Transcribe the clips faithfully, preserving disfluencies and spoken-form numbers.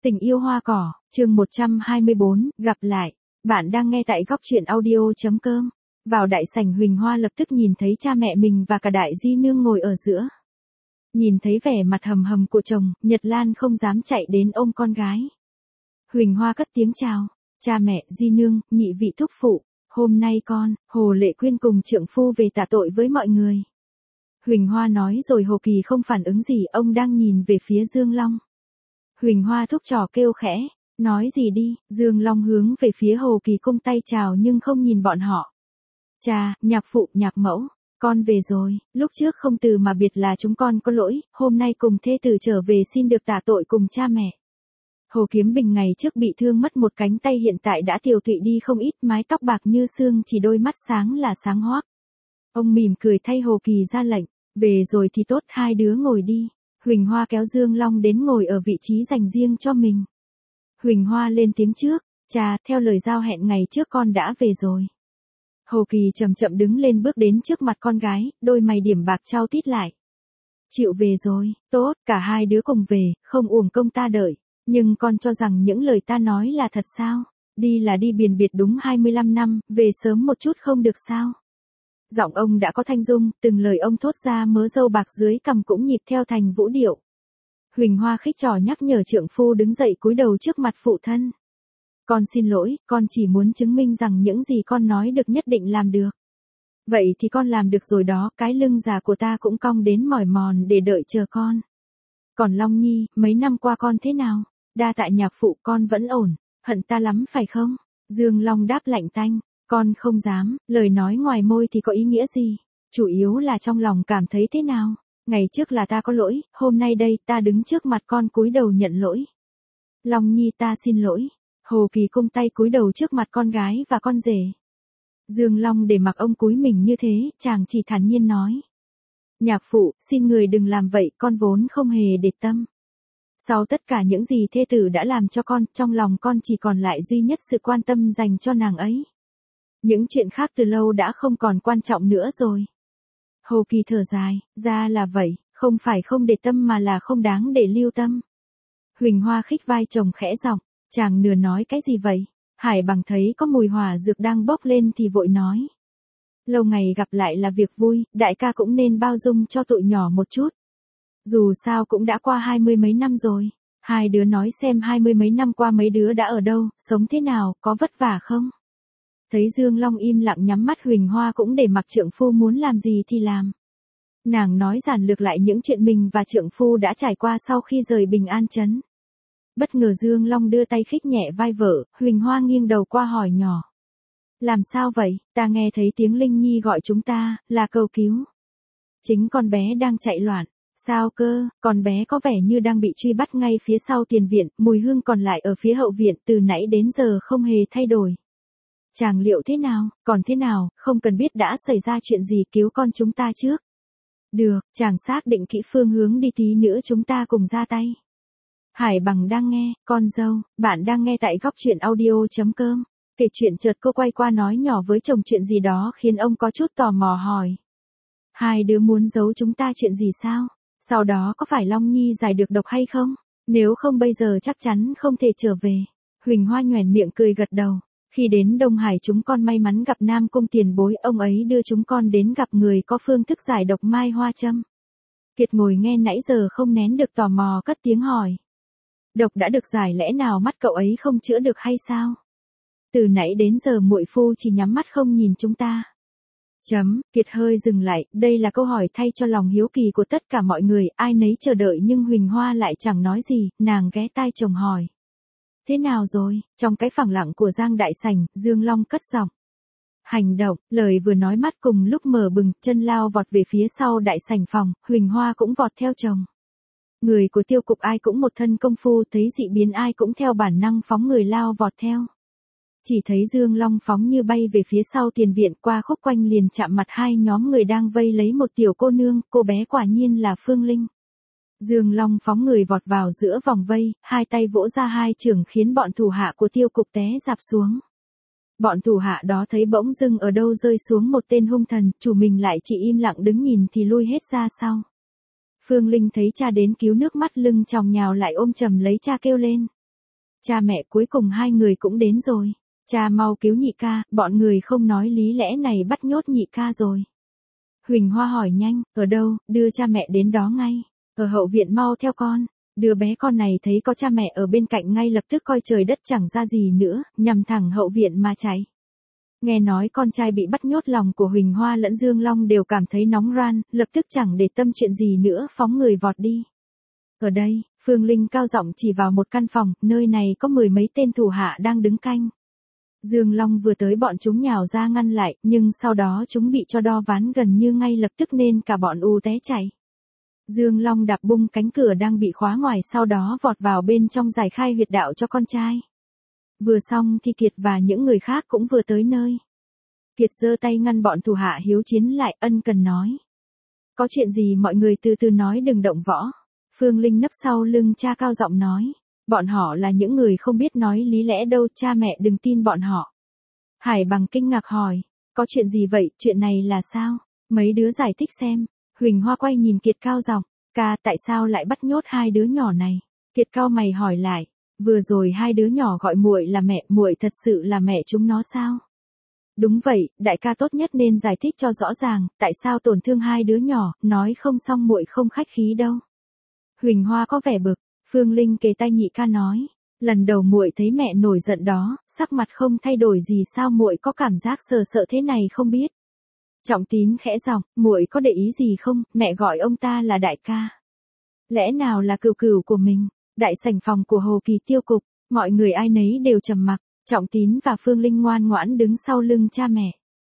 Tình yêu hoa cỏ, chương một trăm hai mươi bốn, gặp lại. Bạn đang nghe tại góc truyện audio.com. Vào đại sảnh, Huỳnh Hoa lập tức nhìn thấy cha mẹ mình và cả đại di nương ngồi ở giữa. Nhìn thấy vẻ mặt hầm hầm của chồng, Nhật Lan không dám chạy đến ôm con gái. Huỳnh Hoa cất tiếng chào. Cha mẹ, di nương, nhị vị thúc phụ. Hôm nay con, Hồ Lệ Quyên cùng trượng phu về tạ tội với mọi người. Huỳnh Hoa nói rồi Hồ Kỳ không phản ứng gì, ông đang nhìn về phía Dương Long. Huỳnh Hoa thúc trò kêu khẽ, nói gì đi, Dương Long hướng về phía Hồ Kỳ cung tay chào nhưng không nhìn bọn họ. Cha, nhạc phụ, nhạc mẫu, con về rồi, lúc trước không từ mà biệt là chúng con có lỗi, hôm nay cùng thê tử trở về xin được tạ tội cùng cha mẹ. Hồ Kiếm Bình ngày trước bị thương mất một cánh tay hiện tại đã tiều tụy đi không ít, mái tóc bạc như sương, chỉ đôi mắt sáng là sáng hoác. Ông mỉm cười thay Hồ Kỳ ra lệnh, về rồi thì tốt, hai đứa ngồi đi. Huỳnh Hoa kéo Dương Long đến ngồi ở vị trí dành riêng cho mình. Huỳnh Hoa lên tiếng trước, cha, theo lời giao hẹn ngày trước con đã về rồi. Hồ Kỳ chậm chậm đứng lên bước đến trước mặt con gái, đôi mày điểm bạc trao tít lại. Chịu về rồi, tốt, cả hai đứa cùng về, không uổng công ta đợi. Nhưng con cho rằng những lời ta nói là thật sao? Đi là đi biền biệt đúng hai mươi lăm năm, về sớm một chút không được sao? Giọng ông đã có thanh dung, từng lời ông thốt ra mớ râu bạc dưới cằm cũng nhịp theo thành vũ điệu. Huỳnh Hoa khích trò nhắc nhở trượng phu đứng dậy cúi đầu trước mặt phụ thân. Con xin lỗi, con chỉ muốn chứng minh rằng những gì con nói được nhất định làm được. Vậy thì con làm được rồi đó, cái lưng già của ta cũng cong đến mỏi mòn để đợi chờ con. Còn Long Nhi, mấy năm qua con thế nào? Đa tạ nhạc phụ, con vẫn ổn, hận ta lắm phải không? Dương Long đáp lạnh tanh. Con không dám, lời nói ngoài môi thì có ý nghĩa gì, chủ yếu là trong lòng cảm thấy thế nào. Ngày trước là ta có lỗi, hôm nay đây ta đứng trước mặt con cúi đầu nhận lỗi. Long Nhi, ta xin lỗi. Hồ Kỳ cung tay cúi đầu trước mặt con gái và con rể. Dương Long để mặc ông cúi mình như thế, chàng chỉ thản nhiên nói. Nhạc phụ, xin người đừng làm vậy, con vốn không hề để tâm. Sau tất cả những gì thê tử đã làm cho con, trong lòng con chỉ còn lại duy nhất sự quan tâm dành cho nàng ấy. Những chuyện khác từ lâu đã không còn quan trọng nữa rồi. Hồ Kỳ thở dài, ra là vậy, không phải không để tâm mà là không đáng để lưu tâm. Huỳnh Hoa khích vai chồng khẽ giọng, chàng nửa nói cái gì vậy? Hải Bằng thấy có mùi hỏa dược đang bốc lên thì vội nói. Lâu ngày gặp lại là việc vui, đại ca cũng nên bao dung cho tụi nhỏ một chút. Dù sao cũng đã qua hai mươi mấy năm rồi. Hai đứa nói xem hai mươi mấy năm qua mấy đứa đã ở đâu, sống thế nào, có vất vả không? Thấy Dương Long im lặng nhắm mắt, Huỳnh Hoa cũng để mặc trượng phu muốn làm gì thì làm. Nàng nói giản lược lại những chuyện mình và trượng phu đã trải qua sau khi rời Bình An Trấn. Bất ngờ Dương Long đưa tay khích nhẹ vai vợ, Huỳnh Hoa nghiêng đầu qua hỏi nhỏ. Làm sao vậy, ta nghe thấy tiếng Linh Nhi gọi chúng ta, là cầu cứu. Chính con bé đang chạy loạn. Sao cơ, con bé có vẻ như đang bị truy bắt ngay phía sau tiền viện, Mùi Hương còn lại ở phía hậu viện, từ nãy đến giờ không hề thay đổi. Chàng liệu thế nào, còn thế nào, không cần biết đã xảy ra chuyện gì, cứu con chúng ta trước. Được, chàng xác định kỹ phương hướng đi, tí nữa chúng ta cùng ra tay. Hải Bằng đang nghe, con dâu, bạn đang nghe tại góc truyện audio.com. Kể chuyện chợt cô quay qua nói nhỏ với chồng chuyện gì đó khiến ông có chút tò mò hỏi. Hai đứa muốn giấu chúng ta chuyện gì sao? Sau đó có phải Long Nhi giải được độc hay không? Nếu không bây giờ chắc chắn không thể trở về. Huỳnh Hoa nhoẻn miệng cười gật đầu. Khi đến Đông Hải chúng con may mắn gặp Nam Cung tiền bối, ông ấy đưa chúng con đến gặp người có phương thức giải độc mai hoa châm. Kiệt ngồi nghe nãy giờ không nén được tò mò cất tiếng hỏi. Độc đã được giải lẽ nào mắt cậu ấy không chữa được hay sao? Từ nãy đến giờ muội phu chỉ nhắm mắt không nhìn chúng ta. Chấm, Kiệt hơi dừng lại, đây là câu hỏi thay cho lòng hiếu kỳ của tất cả mọi người, ai nấy chờ đợi nhưng Huỳnh Hoa lại chẳng nói gì, nàng ghé tai chồng hỏi. Thế nào rồi? Trong cái phẳng lặng của Giang Đại Sảnh, Dương Long cất giọng. Hành động, lời vừa nói mắt cùng lúc mở bừng, chân lao vọt về phía sau đại sảnh phòng, Huỳnh Hoa cũng vọt theo chồng. Người của Tiêu Cục ai cũng một thân công phu, thấy dị biến ai cũng theo bản năng phóng người lao vọt theo. Chỉ thấy Dương Long phóng như bay về phía sau tiền viện, qua khúc quanh liền chạm mặt hai nhóm người đang vây lấy một tiểu cô nương, cô bé quả nhiên là Phương Linh. Dương Long phóng người vọt vào giữa vòng vây, hai tay vỗ ra hai chưởng khiến bọn thủ hạ của Tiêu Cục té rạp xuống. Bọn thủ hạ đó thấy bỗng dưng ở đâu rơi xuống một tên hung thần, chủ mình lại chỉ im lặng đứng nhìn thì lui hết ra sau. Phương Linh thấy cha đến cứu, nước mắt lưng tròng nhào lại ôm chầm lấy cha kêu lên. cha mẹ cuối cùng hai người cũng đến rồi. Cha mau cứu nhị ca, bọn người không nói lý lẽ này bắt nhốt nhị ca rồi. Huỳnh Hoa hỏi nhanh, ở đâu, đưa cha mẹ đến đó ngay. Ở hậu viện mau theo con. Đứa bé con này thấy có cha mẹ ở bên cạnh ngay lập tức coi trời đất chẳng ra gì nữa, nhằm thẳng hậu viện mà chạy. Nghe nói con trai bị bắt nhốt, lòng của Huỳnh Hoa lẫn Dương Long đều cảm thấy nóng ran, lập tức chẳng để tâm chuyện gì nữa phóng người vọt đi. Ở đây, Phương Linh cao giọng chỉ vào một căn phòng, nơi này có mười mấy tên thủ hạ đang đứng canh. Dương Long vừa tới bọn chúng nhào ra ngăn lại, nhưng sau đó chúng bị cho đo ván gần như ngay lập tức nên cả bọn u té chạy. Dương Long đạp bung cánh cửa đang bị khóa ngoài, sau đó vọt vào bên trong giải khai huyệt đạo cho con trai. Vừa xong thì Kiệt và những người khác cũng vừa tới nơi. Kiệt giơ tay ngăn bọn thủ hạ hiếu chiến lại, ân cần nói. Có chuyện gì mọi người từ từ nói, đừng động võ. Phương Linh nấp sau lưng cha cao giọng nói. Bọn họ là những người không biết nói lý lẽ đâu, cha mẹ đừng tin bọn họ. Hải Bằng kinh ngạc hỏi. Có chuyện gì vậy, chuyện này là sao? Mấy đứa giải thích xem. Huỳnh Hoa quay nhìn Kiệt cao giọng. Ca, tại sao lại bắt nhốt hai đứa nhỏ này? Kiệt cao mày hỏi lại. Vừa rồi hai đứa nhỏ gọi muội là mẹ, muội thật sự là mẹ chúng nó sao? Đúng vậy, đại ca tốt nhất nên giải thích cho rõ ràng, tại sao tổn thương hai đứa nhỏ, nói không xong muội không khách khí đâu. Huỳnh Hoa có vẻ bực, Phương Linh kề tai nhị ca nói, lần đầu muội thấy mẹ nổi giận đó, sắc mặt không thay đổi gì, sao muội có cảm giác sờ sợ thế này không biết. Trọng Tín khẽ giọng, muội có để ý gì không, mẹ gọi ông ta là đại ca. Lẽ nào là cừu cừu của mình? Đại sảnh phòng của Hồ Kỳ tiêu cục, mọi người ai nấy đều trầm mặc, Trọng Tín và Phương Linh ngoan ngoãn đứng sau lưng cha mẹ.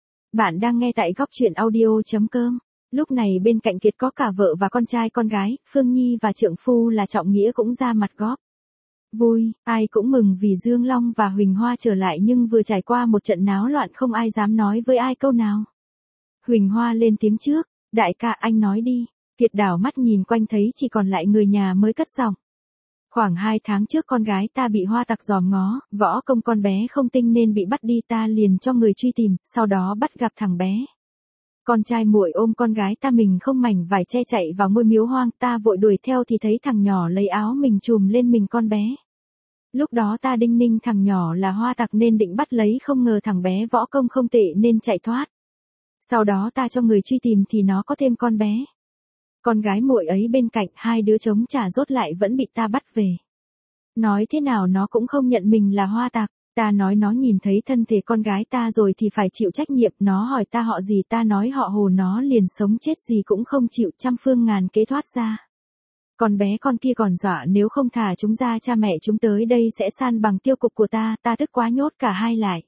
Bạn đang nghe tại góc truyện audio.com. Lúc này bên cạnh Kiệt có cả vợ và con trai con gái, Phương Nhi và trượng phu là Trọng Nghĩa cũng ra mặt góp. Vui, ai cũng mừng vì Dương Long và Huỳnh Hoa trở lại, nhưng vừa trải qua một trận náo loạn không ai dám nói với ai câu nào. Huỳnh Hoa lên tiếng trước, đại ca anh nói đi. Kiệt đảo mắt nhìn quanh thấy chỉ còn lại người nhà mới cất giọng. Khoảng hai tháng trước con gái ta bị Hoa tặc dòm ngó, võ công con bé không tinh nên bị bắt đi, ta liền cho người truy tìm, sau đó bắt gặp thằng bé. Con trai muội ôm con gái ta mình không mảnh vải che chạy vào ngôi miếu hoang, ta vội đuổi theo thì thấy thằng nhỏ lấy áo mình trùm lên mình con bé. Lúc đó ta đinh ninh thằng nhỏ là Hoa tặc nên định bắt lấy, không ngờ thằng bé võ công không tệ nên chạy thoát. Sau đó ta cho người truy tìm thì nó có thêm con bé. Con gái muội ấy bên cạnh, hai đứa chống trả rốt lại vẫn bị ta bắt về. Nói thế nào nó cũng không nhận mình là Hoa tặc. Ta nói nó nhìn thấy thân thể con gái ta rồi thì phải chịu trách nhiệm. Nó hỏi ta họ gì, ta nói họ Hồ, nó liền sống chết gì cũng không chịu, trăm phương ngàn kế thoát ra. Con bé con kia còn dọa nếu không thả chúng ra cha mẹ chúng tới đây sẽ san bằng tiêu cục của ta. Ta tức quá nhốt cả hai lại.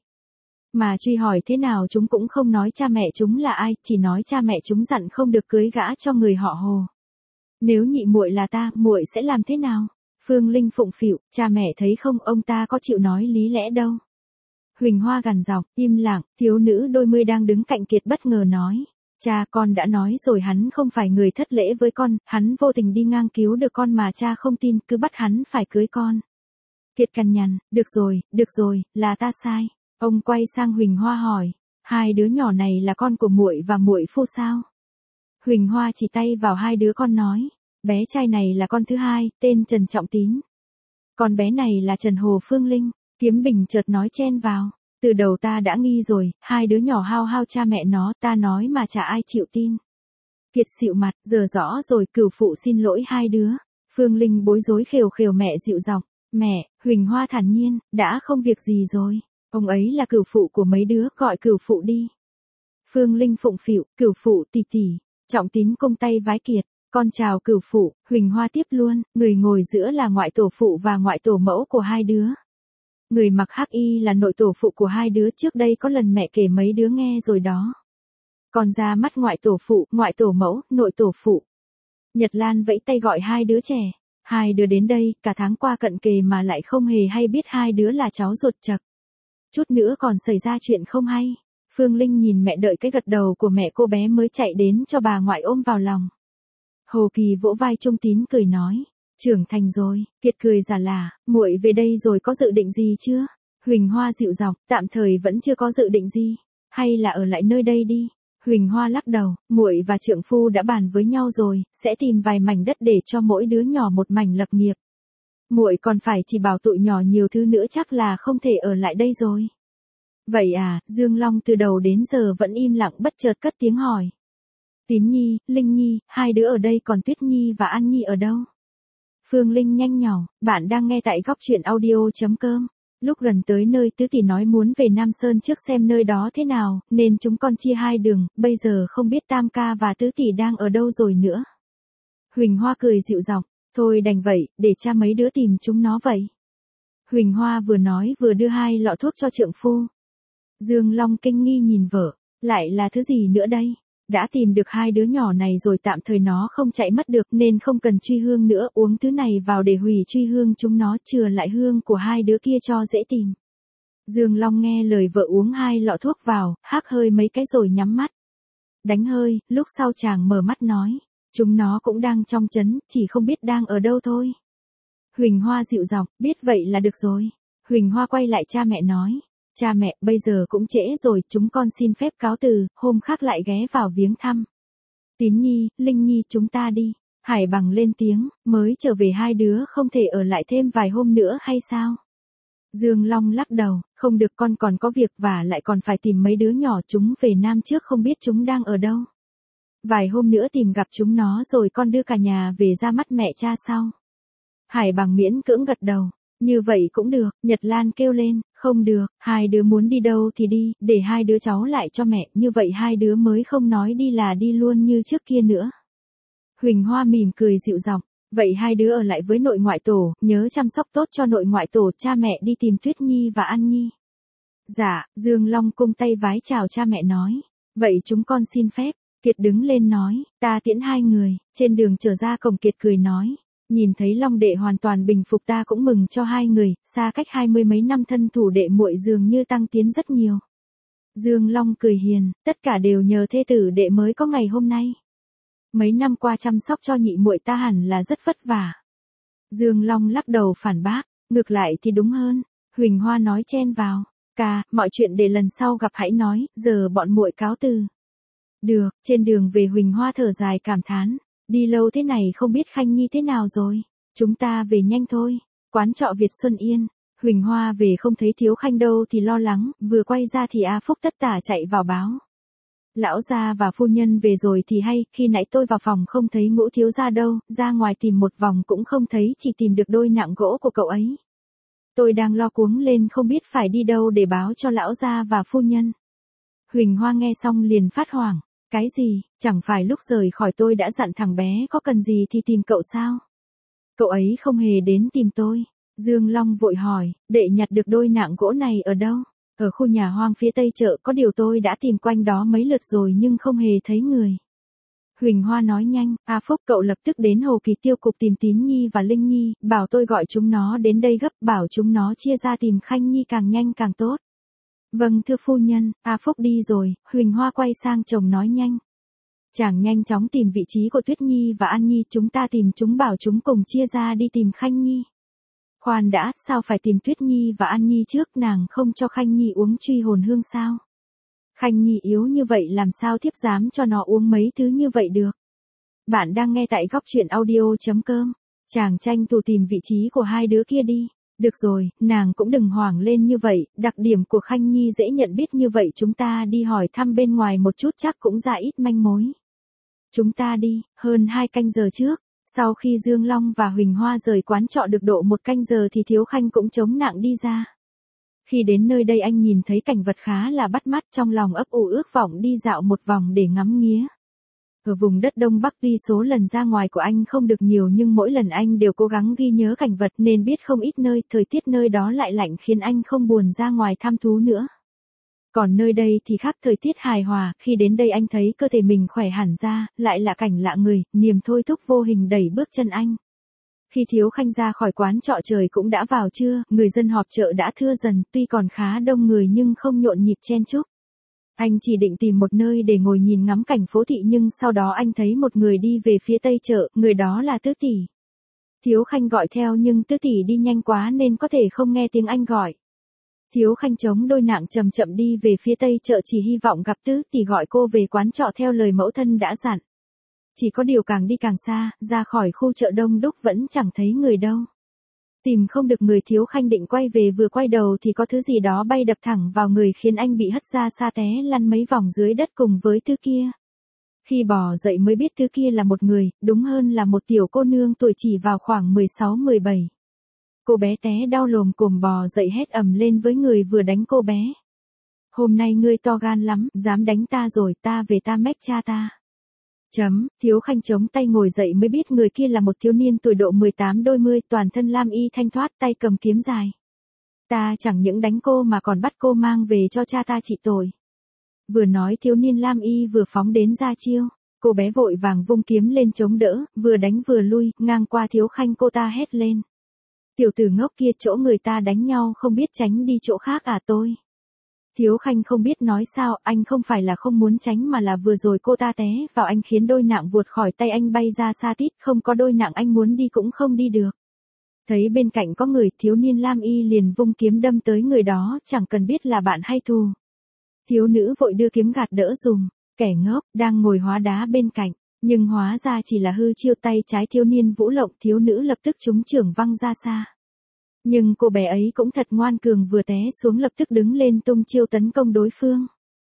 Mà truy hỏi thế nào chúng cũng không nói cha mẹ chúng là ai, chỉ nói cha mẹ chúng dặn không được cưới gã cho người họ Hồ. Nếu nhị muội là ta, muội sẽ làm thế nào? Phương Linh phụng phịu, cha mẹ thấy không, ông ta có chịu nói lý lẽ đâu. Huỳnh Hoa gằn giọng, im lặng, thiếu nữ đôi mươi đang đứng cạnh Kiệt bất ngờ nói. Cha, con đã nói rồi, hắn không phải người thất lễ với con, hắn vô tình đi ngang cứu được con mà cha không tin, cứ bắt hắn phải cưới con. Kiệt cằn nhằn, được rồi, được rồi, là ta sai. Ông quay sang Huỳnh Hoa hỏi, hai đứa nhỏ này là con của muội và muội phu sao? Huỳnh Hoa chỉ tay vào hai đứa con nói, bé trai này là con thứ hai, tên Trần Trọng Tín. Con bé này là Trần Hồ Phương Linh. Kiếm Bình chợt nói chen vào, từ đầu ta đã nghi rồi, hai đứa nhỏ hao hao cha mẹ nó, ta nói mà chả ai chịu tin. Kiệt xịu mặt, giờ rõ rồi, cửu phụ xin lỗi hai đứa. Phương Linh bối rối khều khều mẹ dịu giọng, mẹ. Huỳnh Hoa thản nhiên, đã không việc gì rồi. Ông ấy là cửu phụ của mấy đứa, gọi cửu phụ đi. Phương Linh phụng phịu, cửu phụ tỷ tỷ. Trọng Tín cung tay vái Kiệt, con chào cửu phụ. Huỳnh Hoa tiếp luôn, người ngồi giữa là ngoại tổ phụ và ngoại tổ mẫu của hai đứa. Người mặc hắc y là nội tổ phụ của hai đứa, trước đây có lần mẹ kể mấy đứa nghe rồi đó. Còn ra mắt ngoại tổ phụ, ngoại tổ mẫu, nội tổ phụ. Nhật Lan vẫy tay gọi hai đứa trẻ. Hai đứa đến đây, cả tháng qua cận kề mà lại không hề hay biết hai đứa là cháu ruột chậc. Chút nữa còn xảy ra chuyện không hay. Phương Linh nhìn mẹ đợi cái gật đầu của mẹ cô bé mới chạy đến cho bà ngoại ôm vào lòng. Hồ Kỳ vỗ vai Trung Tín cười nói, trưởng thành rồi. Kiệt cười giả lả, muội về đây rồi có dự định gì chưa? Huỳnh Hoa dịu giọng, tạm thời vẫn chưa có dự định gì, hay là ở lại nơi đây đi. Huỳnh Hoa lắc đầu, muội và trượng phu đã bàn với nhau rồi, sẽ tìm vài mảnh đất để cho mỗi đứa nhỏ một mảnh lập nghiệp. Muội còn phải chỉ bảo tụi nhỏ nhiều thứ nữa chắc là không thể ở lại đây rồi. Vậy à, Dương Long từ đầu đến giờ vẫn im lặng bất chợt cất tiếng hỏi. Tín Nhi, Linh Nhi, hai đứa ở đây còn Tuyết Nhi và An Nhi ở đâu? Phương Linh nhanh nhảu, bạn đang nghe tại góc truyện audio.com. Lúc gần tới nơi tứ tỷ nói muốn về Nam Sơn trước xem nơi đó thế nào, nên chúng con chia hai đường, bây giờ không biết Tam ca và tứ tỷ đang ở đâu rồi nữa. Huỳnh Hoa cười dịu giọng, thôi đành vậy, để cha mấy đứa tìm chúng nó vậy. Huỳnh Hoa vừa nói vừa đưa hai lọ thuốc cho trượng phu. Dương Long kinh nghi nhìn vợ, lại là thứ gì nữa đây? Đã tìm được hai đứa nhỏ này rồi tạm thời nó không chạy mất được nên không cần truy hương nữa, uống thứ này vào để hủy truy hương chúng nó, chừa lại hương của hai đứa kia cho dễ tìm. Dương Long nghe lời vợ uống hai lọ thuốc vào, hác hơi mấy cái rồi nhắm mắt. Đánh hơi, lúc sau chàng mở mắt nói, chúng nó cũng đang trong trấn, chỉ không biết đang ở đâu thôi. Huỳnh Hoa dịu giọng, biết vậy là được rồi. Huỳnh Hoa quay lại cha mẹ nói. Cha mẹ, bây giờ cũng trễ rồi, chúng con xin phép cáo từ, hôm khác lại ghé vào viếng thăm. Tín Nhi, Linh Nhi chúng ta đi. Hải Bằng lên tiếng, mới trở về hai đứa không thể ở lại thêm vài hôm nữa hay sao? Dương Long lắc đầu, không được, con còn có việc và lại còn phải tìm mấy đứa nhỏ chúng về Nam trước, không biết chúng đang ở đâu. Vài hôm nữa tìm gặp chúng nó rồi con đưa cả nhà về ra mắt mẹ cha sau. Hải Bằng miễn cưỡng gật đầu. Như vậy cũng được, Nhật Lan kêu lên, không được, hai đứa muốn đi đâu thì đi, để hai đứa cháu lại cho mẹ, như vậy hai đứa mới không nói đi là đi luôn như trước kia nữa. Huỳnh Hoa mỉm cười dịu giọng, vậy hai đứa ở lại với nội ngoại tổ, nhớ chăm sóc tốt cho nội ngoại tổ, cha mẹ đi tìm Tuyết Nhi và An Nhi. Dạ, Dương Long cung tay vái chào cha mẹ nói, vậy chúng con xin phép. Kiệt đứng lên nói, ta tiễn hai người, trên đường trở ra cổng Kiệt cười nói. Nhìn thấy Long đệ hoàn toàn bình phục ta cũng mừng cho hai người, xa cách hai mươi mấy năm thân thủ đệ muội dường như tăng tiến rất nhiều. Dương Long cười hiền, tất cả đều nhờ thê tử đệ mới có ngày hôm nay. Mấy năm qua chăm sóc cho nhị muội ta hẳn là rất vất vả. Dương Long lắc đầu phản bác, ngược lại thì đúng hơn. Huỳnh Hoa nói chen vào, ca, mọi chuyện để lần sau gặp hãy nói, giờ bọn muội cáo từ. Được, trên đường về Huỳnh Hoa thở dài cảm thán. Đi lâu thế này không biết Khanh Nhi thế nào rồi. Chúng ta về nhanh thôi. Quán trọ Việt Xuân Yên. Huỳnh Hoa về không thấy Thiếu Khanh đâu thì lo lắng, vừa quay ra thì A Phúc tất tả chạy vào báo. Lão gia và phu nhân về rồi thì hay, khi nãy tôi vào phòng không thấy Ngũ thiếu gia đâu, ra ngoài tìm một vòng cũng không thấy, chỉ tìm được đôi nạng gỗ của cậu ấy. Tôi đang lo cuống lên không biết phải đi đâu để báo cho lão gia và phu nhân. Huỳnh Hoa nghe xong liền phát hoảng. Cái gì, chẳng phải lúc rời khỏi tôi đã dặn thằng bé có cần gì thì tìm cậu sao? Cậu ấy không hề đến tìm tôi. Dương Long vội hỏi, đệ nhặt được đôi nạng gỗ này ở đâu? Ở khu nhà hoang phía tây chợ, có điều tôi đã tìm quanh đó mấy lượt rồi nhưng không hề thấy người. Huỳnh Hoa nói nhanh, A Phúc cậu lập tức đến Hồ Kỳ Tiêu cục tìm Tín Nhi và Linh Nhi, bảo tôi gọi chúng nó đến đây gấp, bảo chúng nó chia ra tìm Khanh Nhi càng nhanh càng tốt. Vâng thưa phu nhân, A Phúc đi rồi, Huỳnh Hoa quay sang chồng nói nhanh. Chàng nhanh chóng tìm vị trí của Tuyết Nhi và An Nhi, chúng ta tìm chúng, bảo chúng cùng chia ra đi tìm Khanh Nhi. Khoan đã, sao phải tìm Tuyết Nhi và An Nhi trước, nàng không cho Khanh Nhi uống truy hồn hương sao? Khanh Nhi yếu như vậy làm sao thiếp dám cho nó uống mấy thứ như vậy được? Bạn đang nghe tại góc truyện audio.com, chàng tranh thủ tìm vị trí của hai đứa kia đi. Được rồi, nàng cũng đừng hoảng lên như vậy, đặc điểm của Khanh Nhi dễ nhận biết như vậy, chúng ta đi hỏi thăm bên ngoài một chút chắc cũng ra ít manh mối. Chúng ta đi, hơn hai canh giờ trước, sau khi Dương Long và Huỳnh Hoa rời quán trọ được độ một canh giờ thì Thiếu Khanh cũng chống nặng đi ra. Khi đến nơi đây anh nhìn thấy cảnh vật khá là bắt mắt, trong lòng ấp ủ ước vọng đi dạo một vòng để ngắm nghía. Ở vùng đất Đông Bắc tuy số lần ra ngoài của anh không được nhiều nhưng mỗi lần anh đều cố gắng ghi nhớ cảnh vật nên biết không ít nơi, thời tiết nơi đó lại lạnh khiến anh không buồn ra ngoài thăm thú nữa. Còn nơi đây thì khác, thời tiết hài hòa, khi đến đây anh thấy cơ thể mình khỏe hẳn ra, lại là cảnh lạ người, niềm thôi thúc vô hình đẩy bước chân anh. Khi Thiếu Khanh ra khỏi quán trọ trời cũng đã vào trưa, người dân họp chợ đã thưa dần, tuy còn khá đông người nhưng không nhộn nhịp chen chúc. Anh chỉ định tìm một nơi để ngồi nhìn ngắm cảnh phố thị nhưng sau đó anh thấy một người đi về phía tây chợ, người đó là Tứ Tỷ. Thiếu Khanh gọi theo nhưng Tứ Tỷ đi nhanh quá nên có thể không nghe tiếng anh gọi. Thiếu Khanh chống đôi nạng chậm chậm đi về phía tây chợ, chỉ hy vọng gặp Tứ Tỷ gọi cô về quán trọ theo lời mẫu thân đã dặn. Chỉ có điều càng đi càng xa, ra khỏi khu chợ đông đúc vẫn chẳng thấy người đâu. Tìm không được người, Thiếu Khanh định quay về, vừa quay đầu thì có thứ gì đó bay đập thẳng vào người khiến anh bị hất ra xa, té lăn mấy vòng dưới đất cùng với thứ kia. Khi bò dậy mới biết thứ kia là một người, đúng hơn là một tiểu cô nương tuổi chỉ vào khoảng mười sáu mười bảy. Cô bé té đau lồm cồm bò dậy hét ầm lên với người vừa đánh cô bé. Hôm nay ngươi to gan lắm, dám đánh ta rồi, ta về ta mách cha ta. Chấm, Thiếu Khanh chống tay ngồi dậy mới biết người kia là một thiếu niên tuổi độ mười tám đôi mươi, toàn thân lam y thanh thoát, tay cầm kiếm dài. Ta chẳng những đánh cô mà còn bắt cô mang về cho cha ta trị tội. Vừa nói thiếu niên lam y vừa phóng đến ra chiêu, cô bé vội vàng vung kiếm lên chống đỡ, vừa đánh vừa lui, ngang qua Thiếu Khanh cô ta hét lên. Tiểu tử ngốc kia, chỗ người ta đánh nhau không biết tránh đi chỗ khác à tôi. Thiếu Khanh không biết nói sao, anh không phải là không muốn tránh mà là vừa rồi cô ta té vào anh khiến đôi nạng vuột khỏi tay anh bay ra xa tít, không có đôi nạng anh muốn đi cũng không đi được. Thấy bên cạnh có người, thiếu niên lam y liền vung kiếm đâm tới người đó, chẳng cần biết là bạn hay thù. Thiếu nữ vội đưa kiếm gạt đỡ dùm, kẻ ngốc đang ngồi hóa đá bên cạnh, nhưng hóa ra chỉ là hư chiêu, tay trái thiếu niên vũ lộng, thiếu nữ lập tức trúng chưởng văng ra xa. Nhưng cô bé ấy cũng thật ngoan cường, vừa té xuống lập tức đứng lên tung chiêu tấn công đối phương.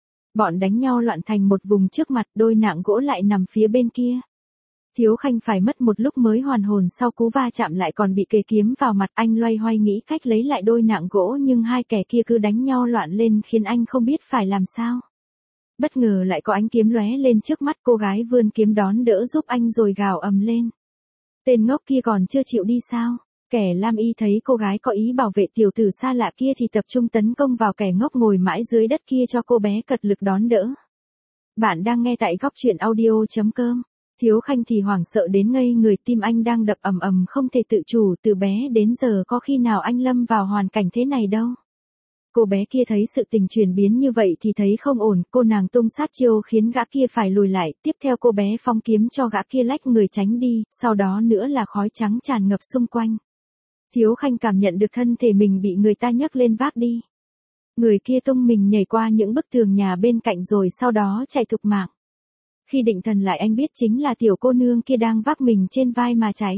Bọn đánh nhau loạn thành một vùng trước mặt, đôi nạng gỗ lại nằm phía bên kia. Thiếu Khanh phải mất một lúc mới hoàn hồn sau cú va chạm, lại còn bị kề kiếm vào mặt, anh loay hoay nghĩ cách lấy lại đôi nạng gỗ nhưng hai kẻ kia cứ đánh nhau loạn lên khiến anh không biết phải làm sao. Bất ngờ lại có ánh kiếm lóe lên trước mắt, cô gái vươn kiếm đón đỡ giúp anh rồi gào ầm lên. Tên ngốc kia còn chưa chịu đi sao? Kẻ lam y thấy cô gái có ý bảo vệ tiểu tử xa lạ kia thì tập trung tấn công vào kẻ ngốc ngồi mãi dưới đất kia cho cô bé cật lực đón đỡ. Bạn đang nghe tại góc truyện audio chấm com. Thiếu Khanh thì hoảng sợ đến ngây người, tim anh đang đập ầm ầm không thể tự chủ, từ bé đến giờ có khi nào anh lâm vào hoàn cảnh thế này đâu. Cô bé kia thấy sự tình chuyển biến như vậy thì thấy không ổn, cô nàng tung sát chiêu khiến gã kia phải lùi lại, tiếp theo cô bé phóng kiếm cho gã kia lách người tránh đi, sau đó nữa là khói trắng tràn ngập xung quanh. Thiếu Khanh cảm nhận được thân thể mình bị người ta nhấc lên vác đi. Người kia tung mình nhảy qua những bức tường nhà bên cạnh rồi sau đó chạy thục mạng. Khi định thần lại anh biết chính là tiểu cô nương kia đang vác mình trên vai mà chạy.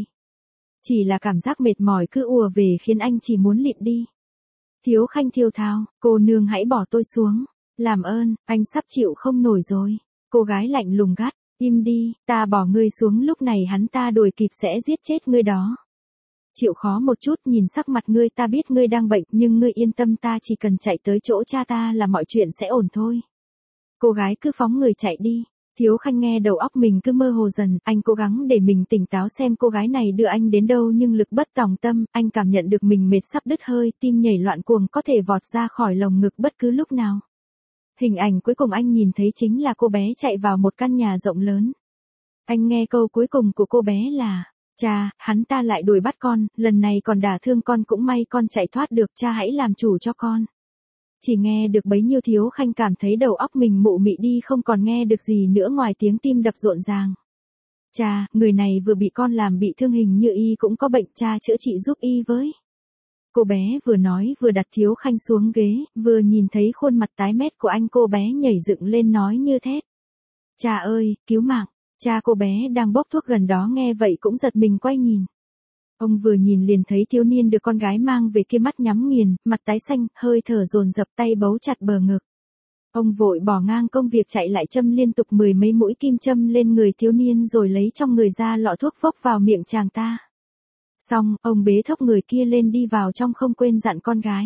Chỉ là cảm giác mệt mỏi cứ ùa về khiến anh chỉ muốn lịm đi. Thiếu Khanh thiêu thào, cô nương hãy bỏ tôi xuống. Làm ơn, anh sắp chịu không nổi rồi. Cô gái lạnh lùng gắt, im đi, ta bỏ ngươi xuống, lúc này hắn ta đuổi kịp sẽ giết chết ngươi đó. Chịu khó một chút, nhìn sắc mặt ngươi ta biết ngươi đang bệnh, nhưng ngươi yên tâm, ta chỉ cần chạy tới chỗ cha ta là mọi chuyện sẽ ổn thôi. Cô gái cứ phóng người chạy đi. Thiếu Khanh nghe đầu óc mình cứ mơ hồ dần, anh cố gắng để mình tỉnh táo xem cô gái này đưa anh đến đâu nhưng lực bất tòng tâm, anh cảm nhận được mình mệt sắp đứt hơi, tim nhảy loạn cuồng có thể vọt ra khỏi lồng ngực bất cứ lúc nào. Hình ảnh cuối cùng anh nhìn thấy chính là cô bé chạy vào một căn nhà rộng lớn. Anh nghe câu cuối cùng của cô bé là, cha, hắn ta lại đuổi bắt con, lần này còn đả thương con, cũng may con chạy thoát được, cha hãy làm chủ cho con. Chỉ nghe được bấy nhiêu Thiếu Khanh cảm thấy đầu óc mình mụ mị đi, không còn nghe được gì nữa ngoài tiếng tim đập rộn ràng. Cha, người này vừa bị con làm bị thương, hình như y cũng có bệnh, cha chữa trị giúp y với. Cô bé vừa nói vừa đặt Thiếu Khanh xuống ghế, vừa nhìn thấy khuôn mặt tái mét của anh, cô bé nhảy dựng lên nói như thét. Cha ơi, cứu mạng, cha. Cô bé đang bốc thuốc gần đó nghe vậy cũng giật mình quay nhìn. Ông vừa nhìn liền thấy thiếu niên được con gái mang về kia mắt nhắm nghiền, mặt tái xanh, hơi thở dồn dập, tay bấu chặt bờ ngực. Ông vội bỏ ngang công việc chạy lại châm liên tục mười mấy mũi kim châm lên người thiếu niên rồi lấy trong người ra lọ thuốc phốc vào miệng chàng ta. Xong, ông bế thốc người kia lên đi vào trong, không quên dặn con gái.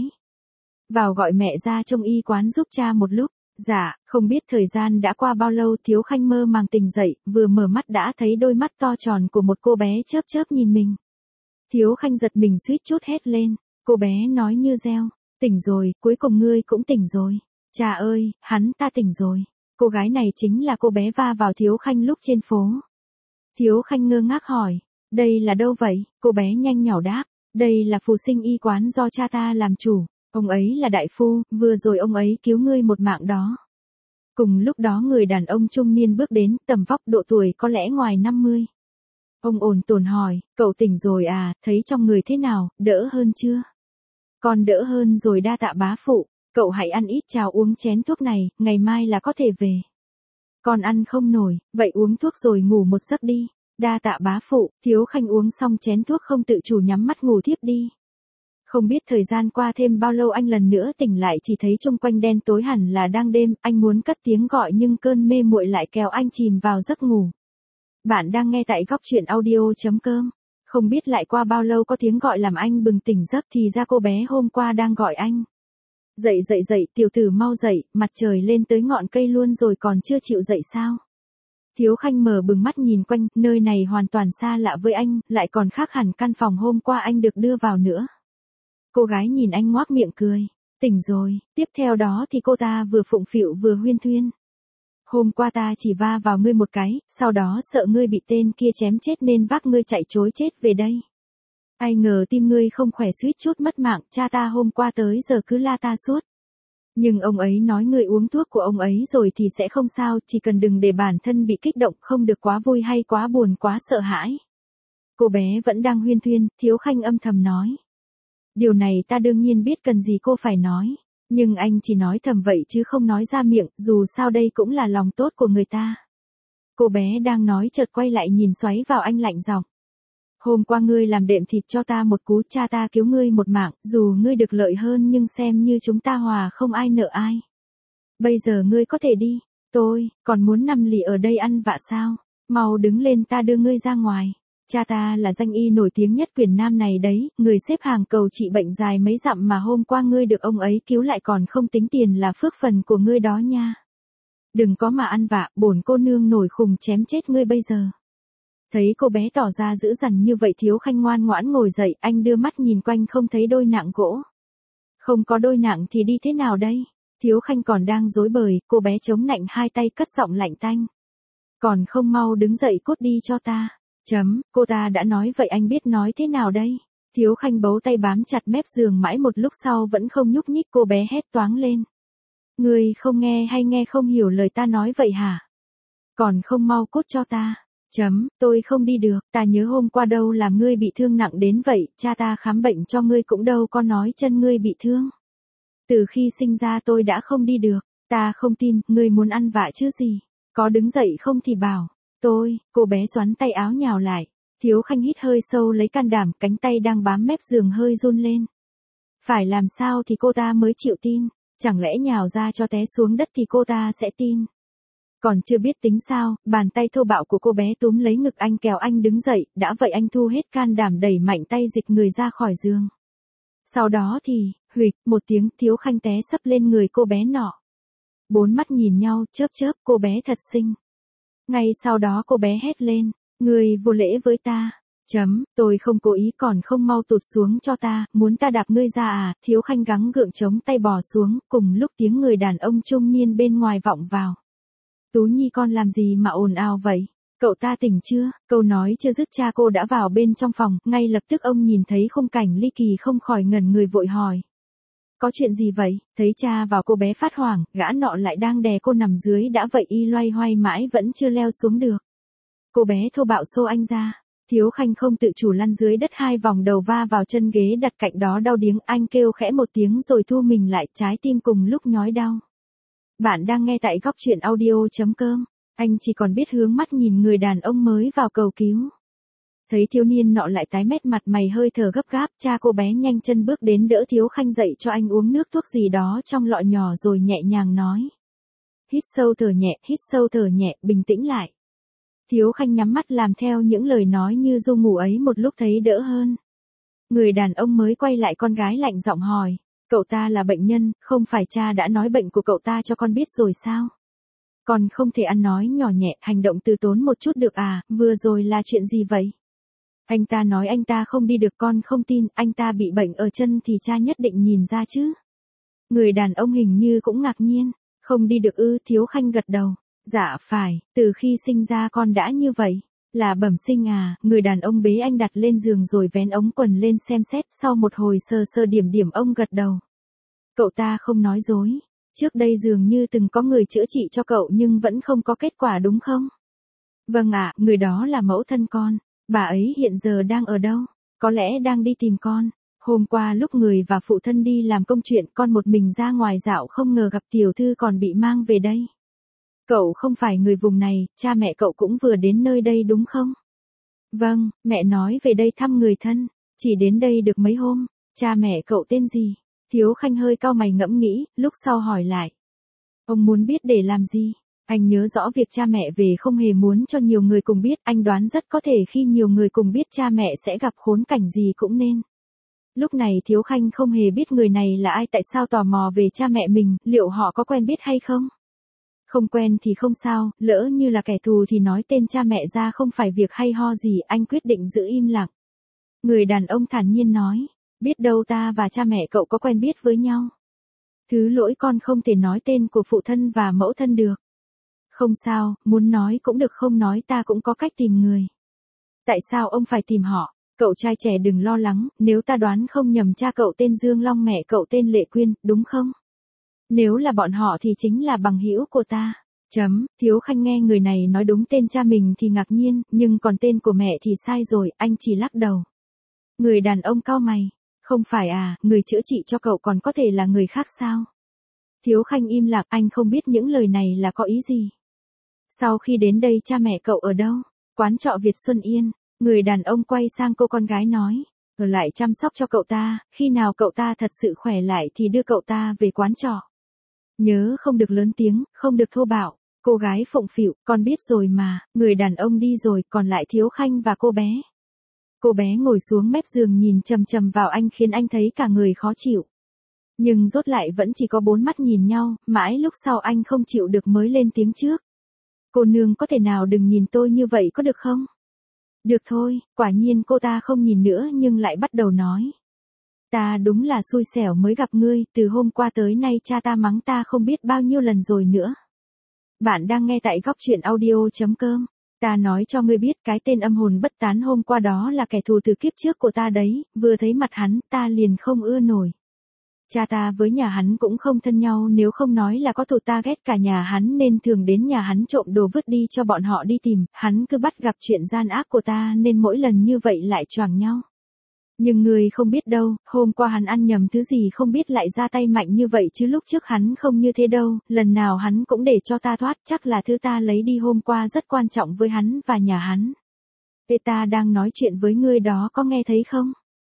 Vào gọi mẹ ra trông y quán giúp cha một lúc. Dạ, không biết thời gian đã qua bao lâu, Thiếu Khanh mơ màng tỉnh dậy, vừa mở mắt đã thấy đôi mắt to tròn của một cô bé chớp chớp nhìn mình. Thiếu Khanh giật mình suýt chút hét lên, cô bé nói như reo, tỉnh rồi, cuối cùng ngươi cũng tỉnh rồi. Cha ơi, hắn ta tỉnh rồi. Cô gái này chính là cô bé va vào Thiếu Khanh lúc trên phố. Thiếu Khanh ngơ ngác hỏi, đây là đâu vậy? Cô bé nhanh nhỏ đáp, đây là phù sinh y quán do cha ta làm chủ. Ông ấy là đại phu, vừa rồi ông ấy cứu ngươi một mạng đó. Cùng lúc đó người đàn ông trung niên bước đến, tầm vóc độ tuổi có lẽ ngoài năm mươi. Ông ổn tồn hỏi, cậu tỉnh rồi à, thấy trong người thế nào, đỡ hơn chưa? Con đỡ hơn rồi, đa tạ bá phụ, cậu hãy ăn ít cháo, uống chén thuốc này, ngày mai là có thể về. Con ăn không nổi, vậy uống thuốc rồi ngủ một giấc đi. Đa tạ bá phụ, Thiếu Khanh uống xong chén thuốc không tự chủ nhắm mắt ngủ thiếp đi. Không biết thời gian qua thêm bao lâu anh lần nữa tỉnh lại chỉ thấy chung quanh đen tối hẳn là đang đêm, anh muốn cất tiếng gọi nhưng cơn mê muội lại kéo anh chìm vào giấc ngủ. Bạn đang nghe tại góc truyện audio.com. Không biết lại qua bao lâu có tiếng gọi làm anh bừng tỉnh giấc thì ra cô bé hôm qua đang gọi anh. Dậy dậy dậy, tiểu tử mau dậy, mặt trời lên tới ngọn cây luôn rồi còn chưa chịu dậy sao? Thiếu Khanh mở bừng mắt nhìn quanh, nơi này hoàn toàn xa lạ với anh, lại còn khác hẳn căn phòng hôm qua anh được đưa vào nữa. Cô gái nhìn anh ngoác miệng cười. Tỉnh rồi, tiếp theo đó thì cô ta vừa phụng phịu vừa huyên thuyên. Hôm qua ta chỉ va vào ngươi một cái, sau đó sợ ngươi bị tên kia chém chết nên vác ngươi chạy trối chết về đây. Ai ngờ tim ngươi không khỏe suýt chút mất mạng, cha ta hôm qua tới giờ cứ la ta suốt. Nhưng ông ấy nói ngươi uống thuốc của ông ấy rồi thì sẽ không sao, chỉ cần đừng để bản thân bị kích động, không được quá vui hay quá buồn quá sợ hãi. Cô bé vẫn đang huyên thuyên, Thiếu Khanh âm thầm nói. Điều này ta đương nhiên biết cần gì cô phải nói. Nhưng anh chỉ nói thầm vậy chứ không nói ra miệng, dù sao đây cũng là lòng tốt của người ta. Cô bé đang nói chợt quay lại nhìn xoáy vào anh lạnh giọng. Hôm qua ngươi làm đệm thịt cho ta một cú, cha ta cứu ngươi một mạng, dù ngươi được lợi hơn nhưng xem như chúng ta hòa không ai nợ ai. Bây giờ ngươi có thể đi, tôi, còn muốn nằm lì ở đây ăn vạ sao? Mau đứng lên ta đưa ngươi ra ngoài. Cha ta là danh y nổi tiếng nhất Quyền Nam này đấy, người xếp hàng cầu trị bệnh dài mấy dặm mà hôm qua ngươi được ông ấy cứu lại còn không tính tiền là phước phần của ngươi đó nha. Đừng có mà ăn vạ, bổn cô nương nổi khùng chém chết ngươi bây giờ. Thấy cô bé tỏ ra dữ dằn như vậy Thiếu Khanh ngoan ngoãn ngồi dậy, anh đưa mắt nhìn quanh không thấy đôi nạng gỗ. Không có đôi nạng thì đi thế nào đây? Thiếu Khanh còn đang rối bời, cô bé chống nạnh hai tay cất giọng lạnh tanh. Còn không mau đứng dậy cút đi cho ta. Chấm, cô ta đã nói vậy anh biết nói thế nào đây? Thiếu Khanh bấu tay bám chặt mép giường mãi một lúc sau vẫn không nhúc nhích, cô bé hét toáng lên. Ngươi không nghe hay nghe không hiểu lời ta nói vậy hả? Còn không mau cút cho ta. Chấm, tôi không đi được, ta nhớ hôm qua đâu làm ngươi bị thương nặng đến vậy, cha ta khám bệnh cho ngươi cũng đâu có nói chân ngươi bị thương. Từ khi sinh ra tôi đã không đi được, ta không tin, ngươi muốn ăn vạ chứ gì. Có đứng dậy không thì bảo. Tôi, cô bé xoắn tay áo nhào lại. Thiếu Khanh hít hơi sâu lấy can đảm, cánh tay đang bám mép giường hơi run lên. Phải làm sao thì cô ta mới chịu tin, chẳng lẽ nhào ra cho té xuống đất thì cô ta sẽ tin. Còn chưa biết tính sao, bàn tay thô bạo của cô bé túm lấy ngực anh kéo anh đứng dậy, đã vậy anh thu hết can đảm đẩy mạnh tay dịch người ra khỏi giường. Sau đó thì, huỵch, một tiếng Thiếu Khanh té sấp lên người cô bé nọ. Bốn mắt nhìn nhau, chớp chớp, cô bé thật xinh. Ngay sau đó cô bé hét lên, ngươi vô lễ với ta. Chấm, tôi không cố ý còn không mau tụt xuống cho ta, muốn ta đạp ngươi ra à? Thiếu Khanh gắng gượng chống tay bò xuống, cùng lúc tiếng người đàn ông trung niên bên ngoài vọng vào. Tú Nhi con làm gì mà ồn ào vậy? Cậu ta tỉnh chưa? Câu nói chưa dứt cha cô đã vào bên trong phòng, ngay lập tức ông nhìn thấy khung cảnh ly kỳ không khỏi ngẩn người vội hỏi. Có chuyện gì vậy? Thấy cha vào cô bé phát hoảng, gã nọ lại đang đè cô nằm dưới đã vậy y loay hoay mãi vẫn chưa leo xuống được. Cô bé thô bạo xô anh ra. Thiếu Khanh không tự chủ lăn dưới đất hai vòng đầu va vào chân ghế đặt cạnh đó đau điếng, anh kêu khẽ một tiếng rồi thu mình lại, trái tim cùng lúc nhói đau. Bạn đang nghe tại góc truyện audio.com. Anh chỉ còn biết hướng mắt nhìn người đàn ông mới vào cầu cứu. Thấy thiếu niên nọ lại tái mét mặt mày hơi thở gấp gáp, cha cô bé nhanh chân bước đến đỡ Thiếu Khanh dậy cho anh uống nước thuốc gì đó trong lọ nhỏ rồi nhẹ nhàng nói. Hít sâu thở nhẹ, hít sâu thở nhẹ, bình tĩnh lại. Thiếu Khanh nhắm mắt làm theo những lời nói như du ngủ ấy, một lúc thấy đỡ hơn. Người đàn ông mới quay lại con gái lạnh giọng hỏi. Cậu ta là bệnh nhân, không phải cha đã nói bệnh của cậu ta cho con biết rồi sao? Con không thể ăn nói nhỏ nhẹ, hành động từ tốn một chút được à, vừa rồi là chuyện gì vậy? Anh ta nói anh ta không đi được, con không tin, anh ta bị bệnh ở chân thì cha nhất định nhìn ra chứ. Người đàn ông hình như cũng ngạc nhiên, không đi được ư? Thiếu Khanh gật đầu. Dạ phải, từ khi sinh ra con đã như vậy. Là bẩm sinh à? Người đàn ông bế anh đặt lên giường rồi vén ống quần lên xem xét, sau một hồi sờ sờ điểm điểm ông gật đầu. Cậu ta không nói dối. Trước đây dường như từng có người chữa trị cho cậu nhưng vẫn không có kết quả đúng không? Vâng ạ, người đó là mẫu thân con. Bà ấy hiện giờ đang ở đâu? Có lẽ đang đi tìm con. Hôm qua lúc người và phụ thân đi làm công chuyện, con một mình ra ngoài dạo không ngờ gặp tiểu thư còn bị mang về đây. Cậu không phải người vùng này, cha mẹ cậu cũng vừa đến nơi đây đúng không? Vâng, mẹ nói về đây thăm người thân, chỉ đến đây được mấy hôm. Cha mẹ cậu tên gì? Thiếu Khanh hơi cau mày ngẫm nghĩ, lúc sau hỏi lại. Ông muốn biết để làm gì? Anh nhớ rõ việc cha mẹ về không hề muốn cho nhiều người cùng biết, anh đoán rất có thể khi nhiều người cùng biết cha mẹ sẽ gặp khốn cảnh gì cũng nên. Lúc này Thiếu Khanh không hề biết người này là ai, tại sao tò mò về cha mẹ mình, liệu họ có quen biết hay không? Không quen thì không sao, lỡ như là kẻ thù thì nói tên cha mẹ ra không phải việc hay ho gì, anh quyết định giữ im lặng. Người đàn ông thản nhiên nói, biết đâu ta và cha mẹ cậu có quen biết với nhau. Thứ lỗi con không thể nói tên của phụ thân và mẫu thân được. Không sao, muốn nói cũng được, không nói ta cũng có cách tìm người. Tại sao ông phải tìm họ? Cậu trai trẻ đừng lo lắng, nếu ta đoán không nhầm cha cậu tên Dương Long, mẹ cậu tên Lệ Quyên, đúng không? Nếu là bọn họ thì chính là bằng hữu của ta. Chấm, Thiếu Khanh nghe người này nói đúng tên cha mình thì ngạc nhiên, nhưng còn tên của mẹ thì sai rồi, anh chỉ lắc đầu. Người đàn ông cau mày, không phải à, người chữa trị cho cậu còn có thể là người khác sao? Thiếu Khanh im lặng, anh không biết những lời này là có ý gì. Sau khi đến đây cha mẹ cậu ở đâu? Quán trọ Việt Xuân Yên. Người đàn ông quay sang cô con gái nói, ở lại chăm sóc cho cậu ta, khi nào cậu ta thật sự khỏe lại thì đưa cậu ta về quán trọ. Nhớ không được lớn tiếng, không được thô bạo. Cô gái phụng phịu, con biết rồi mà. Người đàn ông đi rồi, còn lại Thiếu Khanh và cô bé. Cô bé ngồi xuống mép giường nhìn chằm chằm vào anh khiến anh thấy cả người khó chịu. Nhưng rốt lại vẫn chỉ có bốn mắt nhìn nhau, mãi lúc sau anh không chịu được mới lên tiếng trước. Cô nương có thể nào đừng nhìn tôi như vậy có được không? Được thôi, quả nhiên cô ta không nhìn nữa nhưng lại bắt đầu nói. Ta đúng là xui xẻo mới gặp ngươi, từ hôm qua tới nay cha ta mắng ta không biết bao nhiêu lần rồi nữa. Bạn đang nghe tại góc truyện audio.com. Ta nói cho ngươi biết cái tên âm hồn bất tán hôm qua đó là kẻ thù từ kiếp trước của ta đấy, vừa thấy mặt hắn ta liền không ưa nổi. Cha ta với nhà hắn cũng không thân nhau, nếu không nói là có thù, ta ghét cả nhà hắn nên thường đến nhà hắn trộm đồ vứt đi cho bọn họ đi tìm, hắn cứ bắt gặp chuyện gian ác của ta nên mỗi lần như vậy lại choàng nhau. Nhưng người không biết đâu, hôm qua hắn ăn nhầm thứ gì không biết lại ra tay mạnh như vậy chứ lúc trước hắn không như thế đâu, lần nào hắn cũng để cho ta thoát, chắc là thứ ta lấy đi hôm qua rất quan trọng với hắn và nhà hắn. Ê, ta đang nói chuyện với ngươi đó, có nghe thấy không?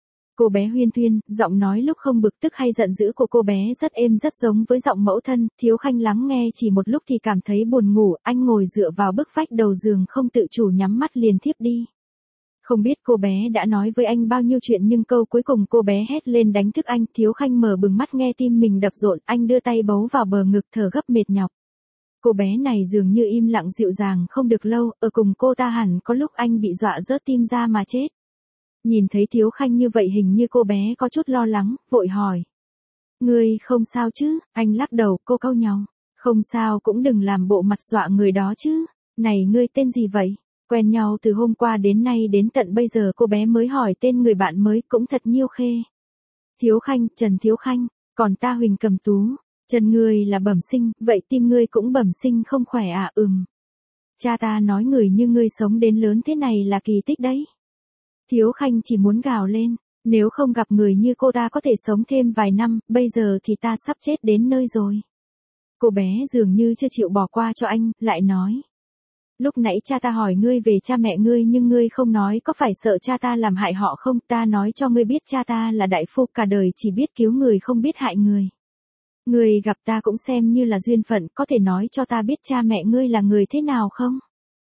Cô bé huyên thuyên, giọng nói lúc không bực tức hay giận dữ của cô bé rất êm, rất giống với giọng mẫu thân. Thiếu Khanh lắng nghe chỉ một lúc thì cảm thấy buồn ngủ, anh ngồi dựa vào bức vách đầu giường không tự chủ nhắm mắt liền thiếp đi. Không biết cô bé đã nói với anh bao nhiêu chuyện nhưng câu cuối cùng cô bé hét lên đánh thức anh. Thiếu Khanh mở bừng mắt nghe tim mình đập rộn, anh đưa tay bấu vào bờ ngực thở gấp mệt nhọc. Cô bé này dường như im lặng dịu dàng không được lâu, ở cùng cô ta hẳn có lúc anh bị dọa rớt tim ra mà chết. Nhìn thấy Thiếu Khanh như vậy hình như cô bé có chút lo lắng, vội hỏi. Ngươi không sao chứ? Anh lắc đầu, cô cau nhau. Không sao, cũng đừng làm bộ mặt dọa người đó chứ. Này ngươi tên gì vậy? Quen nhau từ hôm qua đến nay đến tận bây giờ cô bé mới hỏi tên người bạn mới, cũng thật nhiêu khê. Thiếu Khanh, Trần Thiếu Khanh, còn ta Huỳnh Cầm Tú. Trần ngươi là bẩm sinh, vậy tim ngươi cũng bẩm sinh không khỏe à? Ừm. Cha ta nói người như ngươi sống đến lớn thế này là kỳ tích đấy. Thiếu Khanh chỉ muốn gào lên, nếu không gặp người như cô ta có thể sống thêm vài năm, bây giờ thì ta sắp chết đến nơi rồi. Cô bé dường như chưa chịu bỏ qua cho anh, lại nói. Lúc nãy cha ta hỏi ngươi về cha mẹ ngươi nhưng ngươi không nói, có phải sợ cha ta làm hại họ không? Ta nói cho ngươi biết cha ta là đại phu, cả đời chỉ biết cứu người không biết hại người. Ngươi gặp ta cũng xem như là duyên phận, có thể nói cho ta biết cha mẹ ngươi là người thế nào không?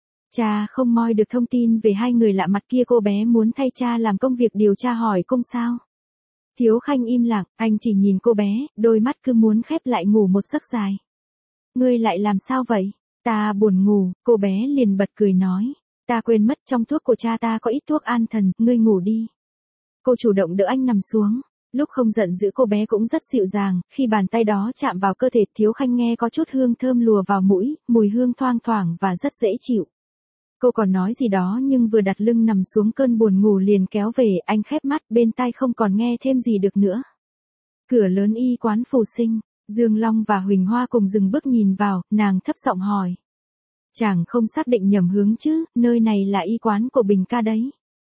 Cha không moi được thông tin về hai người lạ mặt kia, cô bé muốn thay cha làm công việc điều tra hỏi cung sao? Thiếu Khanh im lặng, anh chỉ nhìn cô bé, đôi mắt cứ muốn khép lại ngủ một giấc dài. Ngươi lại làm sao vậy? Ta buồn ngủ, cô bé liền bật cười nói. Ta quên mất trong thuốc của cha ta có ít thuốc an thần, ngươi ngủ đi. Cô chủ động đỡ anh nằm xuống. Lúc không giận dữ cô bé cũng rất dịu dàng, khi bàn tay đó chạm vào cơ thể Thiếu Khanh nghe có chút hương thơm lùa vào mũi, mùi hương thoang thoảng và rất dễ chịu. Cô còn nói gì đó nhưng vừa đặt lưng nằm xuống cơn buồn ngủ liền kéo về, anh khép mắt bên tai không còn nghe thêm gì được nữa. Cửa lớn y quán Phù Sinh, Dương Long và Huỳnh Hoa cùng dừng bước nhìn vào, nàng thấp giọng hỏi. Chàng không xác định nhầm hướng chứ, nơi này là y quán của Bình ca đấy.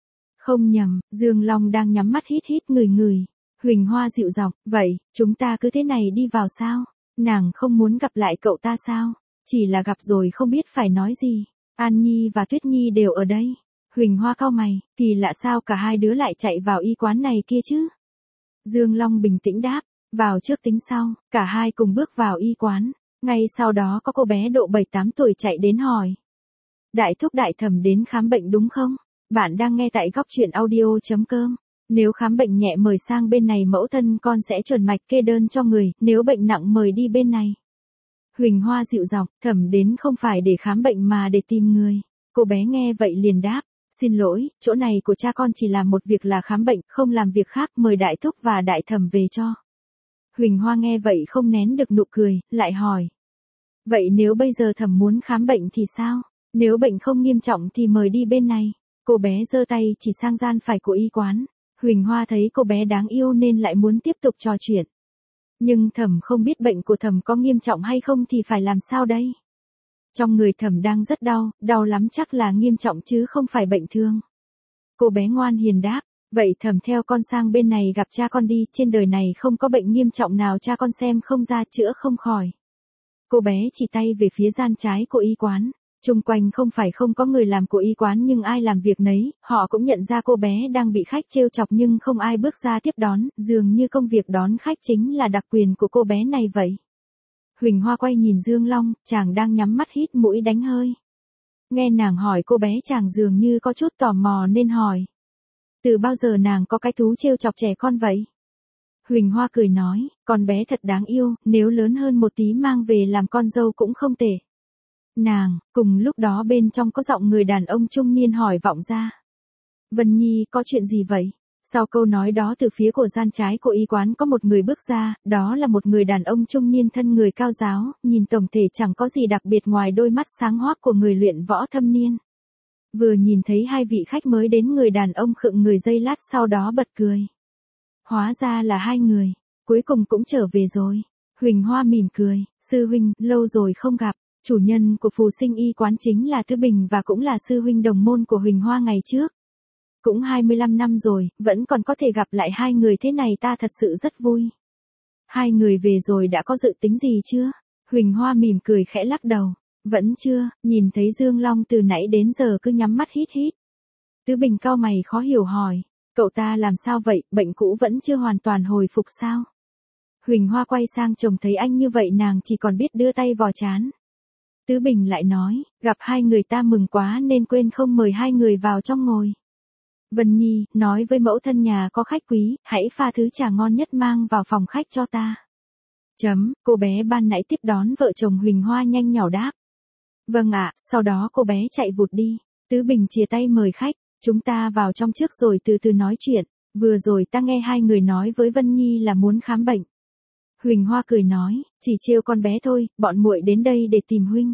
Không nhầm, Dương Long đang nhắm mắt hít hít ngửi ngửi. Huỳnh Hoa dịu giọng, vậy, chúng ta cứ thế này đi vào sao? Nàng không muốn gặp lại cậu ta sao? Chỉ là gặp rồi không biết phải nói gì. An Nhi và Tuyết Nhi đều ở đây. Huỳnh Hoa cau mày, kỳ lạ sao cả hai đứa lại chạy vào y quán này kia chứ? Dương Long bình tĩnh đáp, vào trước tính sau, cả hai cùng bước vào y quán. Ngay sau đó có cô bé độ bảy tám tuổi chạy đến hỏi. Đại thúc đại thẩm đến khám bệnh đúng không? Bạn đang nghe tại góc truyện audio.com. Nếu khám bệnh nhẹ mời sang bên này, mẫu thân con sẽ chuẩn mạch kê đơn cho người, nếu bệnh nặng mời đi bên này. Huỳnh Hoa dịu giọng, thẩm đến không phải để khám bệnh mà để tìm người. Cô bé nghe vậy liền đáp, xin lỗi, chỗ này của cha con chỉ làm một việc là khám bệnh, không làm việc khác, mời đại thúc và đại thẩm về cho. Huỳnh Hoa nghe vậy không nén được nụ cười, lại hỏi. Vậy nếu bây giờ thẩm muốn khám bệnh thì sao? Nếu bệnh không nghiêm trọng thì mời đi bên này. Cô bé giơ tay chỉ sang gian phải của y quán. Huỳnh Hoa thấy cô bé đáng yêu nên lại muốn tiếp tục trò chuyện. Nhưng thẩm không biết bệnh của thẩm có nghiêm trọng hay không thì phải làm sao đây? Trong người thẩm đang rất đau, đau lắm chắc là nghiêm trọng chứ không phải bệnh thường. Cô bé ngoan hiền đáp, vậy thẩm theo con sang bên này gặp cha con đi, trên đời này không có bệnh nghiêm trọng nào cha con xem không ra chữa không khỏi. Cô bé chỉ tay về phía gian trái của y quán. Chung quanh không phải không có người làm của y quán nhưng ai làm việc nấy, họ cũng nhận ra cô bé đang bị khách trêu chọc nhưng không ai bước ra tiếp đón, dường như công việc đón khách chính là đặc quyền của cô bé này vậy. Huỳnh Hoa quay nhìn Dương Long, chàng đang nhắm mắt hít mũi đánh hơi. Nghe nàng hỏi cô bé, chàng dường như có chút tò mò nên hỏi. Từ bao giờ nàng có cái thú trêu chọc trẻ con vậy? Huỳnh Hoa cười nói, con bé thật đáng yêu, nếu lớn hơn một tí mang về làm con dâu cũng không tệ. Nàng, cùng lúc đó bên trong có giọng người đàn ông trung niên hỏi vọng ra. Vân Nhi, có chuyện gì vậy? Sau câu nói đó từ phía của gian trái của y quán có một người bước ra, đó là một người đàn ông trung niên thân người cao giáo, nhìn tổng thể chẳng có gì đặc biệt ngoài đôi mắt sáng hoác của người luyện võ thâm niên. Vừa nhìn thấy hai vị khách mới đến, người đàn ông khựng người giây lát sau đó bật cười. Hóa ra là hai người, cuối cùng cũng trở về rồi. Huỳnh Hoa mỉm cười, sư huynh, lâu rồi không gặp. Chủ nhân của phù sinh y quán chính là Thứ Bình và cũng là sư huynh đồng môn của Huỳnh Hoa ngày trước. Cũng hai mươi lăm năm rồi, vẫn còn có thể gặp lại hai người thế này, ta thật sự rất vui. Hai người về rồi đã có dự tính gì chưa? Huỳnh Hoa mỉm cười khẽ lắc đầu. Vẫn chưa, nhìn thấy Dương Long từ nãy đến giờ cứ nhắm mắt hít hít. Thứ Bình cau mày khó hiểu hỏi, cậu ta làm sao vậy, bệnh cũ vẫn chưa hoàn toàn hồi phục sao? Huỳnh Hoa quay sang chồng thấy anh như vậy nàng chỉ còn biết đưa tay vò trán. Tứ Bình lại nói, gặp hai người ta mừng quá nên quên không mời hai người vào trong ngồi. Vân Nhi, nói với mẫu thân nhà có khách quý, hãy pha thứ trà ngon nhất mang vào phòng khách cho ta. Chấm, cô bé ban nãy tiếp đón vợ chồng Huỳnh Hoa nhanh nhỏ đáp. Vâng ạ, sau đó cô bé chạy vụt đi. Tứ Bình chìa tay mời khách, chúng ta vào trong trước rồi từ từ nói chuyện. Vừa rồi ta nghe hai người nói với Vân Nhi là muốn khám bệnh. Huỳnh Hoa cười nói, chỉ trêu con bé thôi, bọn muội đến đây để tìm huynh.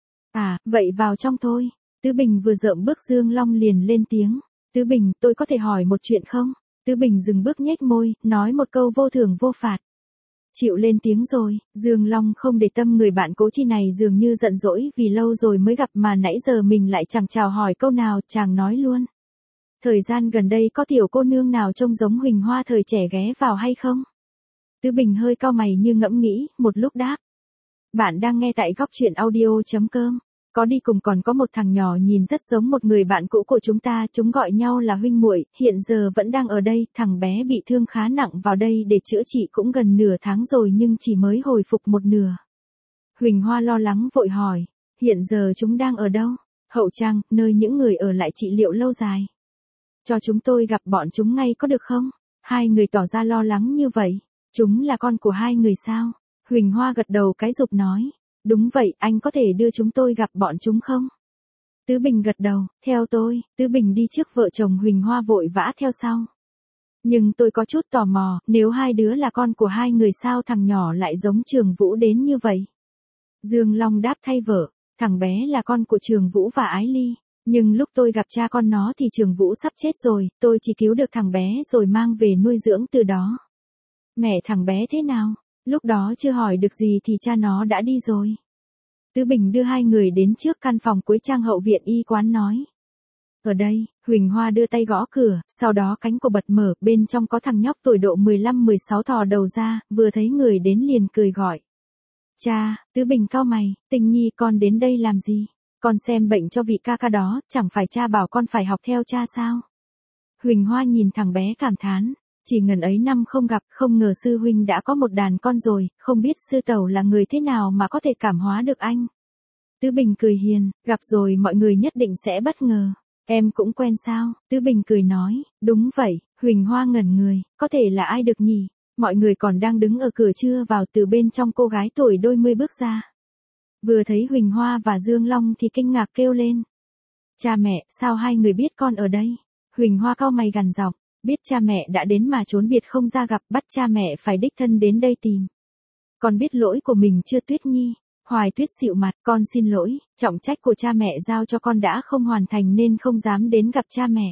À, vậy vào trong thôi. Tứ Bình vừa dợm bước, Dương Long liền lên tiếng. Tứ Bình, tôi có thể hỏi một chuyện không? Tứ Bình dừng bước nhếch môi, nói một câu vô thưởng vô phạt. Chịu lên tiếng rồi, Dương Long không để tâm người bạn cố chi này dường như giận dỗi vì lâu rồi mới gặp mà nãy giờ mình lại chẳng chào hỏi câu nào, chàng nói luôn. Thời gian gần đây có tiểu cô nương nào trông giống Huỳnh Hoa thời trẻ ghé vào hay không? Tứ Bình hơi cau mày như ngẫm nghĩ, một lúc đáp. Bạn đang nghe tại góc truyện audio.com. Có đi cùng còn có một thằng nhỏ nhìn rất giống một người bạn cũ của chúng ta, chúng gọi nhau là huynh muội, hiện giờ vẫn đang ở đây, thằng bé bị thương khá nặng vào đây để chữa trị cũng gần nửa tháng rồi nhưng chỉ mới hồi phục một nửa. Huỳnh Hoa lo lắng vội hỏi, hiện giờ chúng đang ở đâu? Hậu Trang, nơi những người ở lại trị liệu lâu dài. Cho chúng tôi gặp bọn chúng ngay có được không? Hai người tỏ ra lo lắng như vậy. Chúng là con của hai người sao? Huỳnh Hoa gật đầu cái rụp nói. Đúng vậy, anh có thể đưa chúng tôi gặp bọn chúng không? Tứ Bình gật đầu, theo tôi. Tứ Bình đi trước, vợ chồng Huỳnh Hoa vội vã theo sau. Nhưng tôi có chút tò mò, nếu hai đứa là con của hai người sao thằng nhỏ lại giống Trường Vũ đến như vậy? Dương Long đáp thay vợ, thằng bé là con của Trường Vũ và Ái Ly. Nhưng lúc tôi gặp cha con nó thì Trường Vũ sắp chết rồi, tôi chỉ cứu được thằng bé rồi mang về nuôi dưỡng từ đó. Mẹ thằng bé thế nào? Lúc đó chưa hỏi được gì thì cha nó đã đi rồi. Tứ Bình đưa hai người đến trước căn phòng cuối trang hậu viện y quán nói. Ở đây, Huỳnh Hoa đưa tay gõ cửa, sau đó cánh cửa bật mở, bên trong có thằng nhóc tuổi độ mười lăm mười sáu thò đầu ra, vừa thấy người đến liền cười gọi. Cha, Tứ Bình cau mày, Tình Nhi con đến đây làm gì? Con xem bệnh cho vị ca ca đó, chẳng phải cha bảo con phải học theo cha sao? Huỳnh Hoa nhìn thằng bé cảm thán, chỉ ngần ấy năm không gặp, không ngờ sư huynh đã có một đàn con rồi, không biết sư tẩu là người thế nào mà có thể cảm hóa được anh. Tứ Bình cười hiền, gặp rồi mọi người nhất định sẽ bất ngờ. Em cũng quen sao? Tứ Bình cười nói, đúng vậy. Huỳnh Hoa ngẩn người, có thể là ai được nhỉ? Mọi người còn đang đứng ở cửa chưa vào, từ bên trong cô gái tuổi đôi mươi bước ra. Vừa thấy Huỳnh Hoa và Dương Long thì kinh ngạc kêu lên. Cha mẹ, sao hai người biết con ở đây? Huỳnh Hoa cau mày gằn giọng, biết cha mẹ đã đến mà trốn biệt không ra gặp, bắt cha mẹ phải đích thân đến đây tìm. Con biết lỗi của mình chưa Tuyết Nhi? Hoài Tuyết xịu mặt, con xin lỗi, trọng trách của cha mẹ giao cho con đã không hoàn thành nên không dám đến gặp cha mẹ.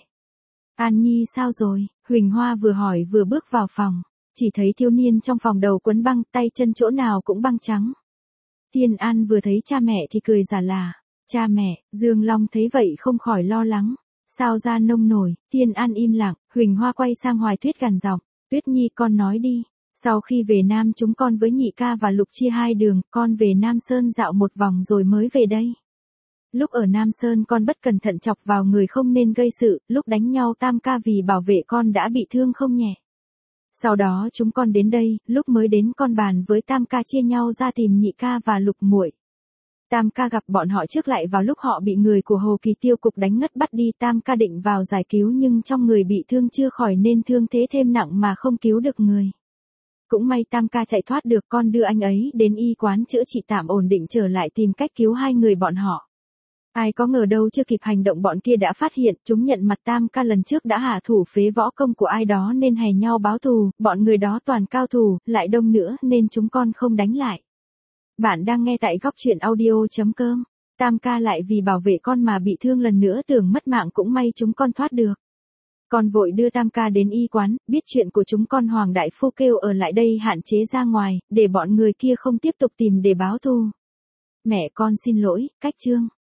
An Nhi sao rồi? Huỳnh Hoa vừa hỏi vừa bước vào phòng, chỉ thấy thiếu niên trong phòng đầu quấn băng, tay chân chỗ nào cũng băng trắng. Thiên An vừa thấy cha mẹ thì cười giả là, cha mẹ. Dương Long thấy vậy không khỏi lo lắng, sao ra nông nổi. Thiên An im lặng, Huỳnh Hoa quay sang Hoài Tuyết gằn giọng, Tuyết Nhi con nói đi. Sau khi về Nam chúng con với nhị ca và Lục chia hai đường, con về Nam Sơn dạo một vòng rồi mới về đây. Lúc ở Nam Sơn con bất cẩn thận chọc vào người không nên gây sự, lúc đánh nhau Tam ca vì bảo vệ con đã bị thương không nhẹ. Sau đó chúng con đến đây, lúc mới đến con bàn với Tam ca chia nhau ra tìm nhị ca và Lục muội. Tam ca gặp bọn họ trước lại vào lúc họ bị người của Hồ Kỳ Tiêu cục đánh ngất bắt đi. Tam ca định vào giải cứu nhưng trong người bị thương chưa khỏi nên thương thế thêm nặng mà không cứu được người. Cũng may Tam ca chạy thoát được, con đưa anh ấy đến y quán chữa trị tạm ổn định trở lại tìm cách cứu hai người bọn họ. Ai có ngờ đâu chưa kịp hành động bọn kia đã phát hiện, chúng nhận mặt Tam ca lần trước đã hạ thủ phế võ công của ai đó nên hè nhau báo thù, bọn người đó toàn cao thủ, lại đông nữa nên chúng con không đánh lại. Bạn đang nghe tại góc truyện audio.com. Tam ca lại vì bảo vệ con mà bị thương lần nữa, tưởng mất mạng, cũng may chúng con thoát được. Con vội đưa Tam ca đến y quán, biết chuyện của chúng con Hoàng đại phu kêu ở lại đây hạn chế ra ngoài, để bọn người kia không tiếp tục tìm để báo thù. Mẹ con xin lỗi, cách chương.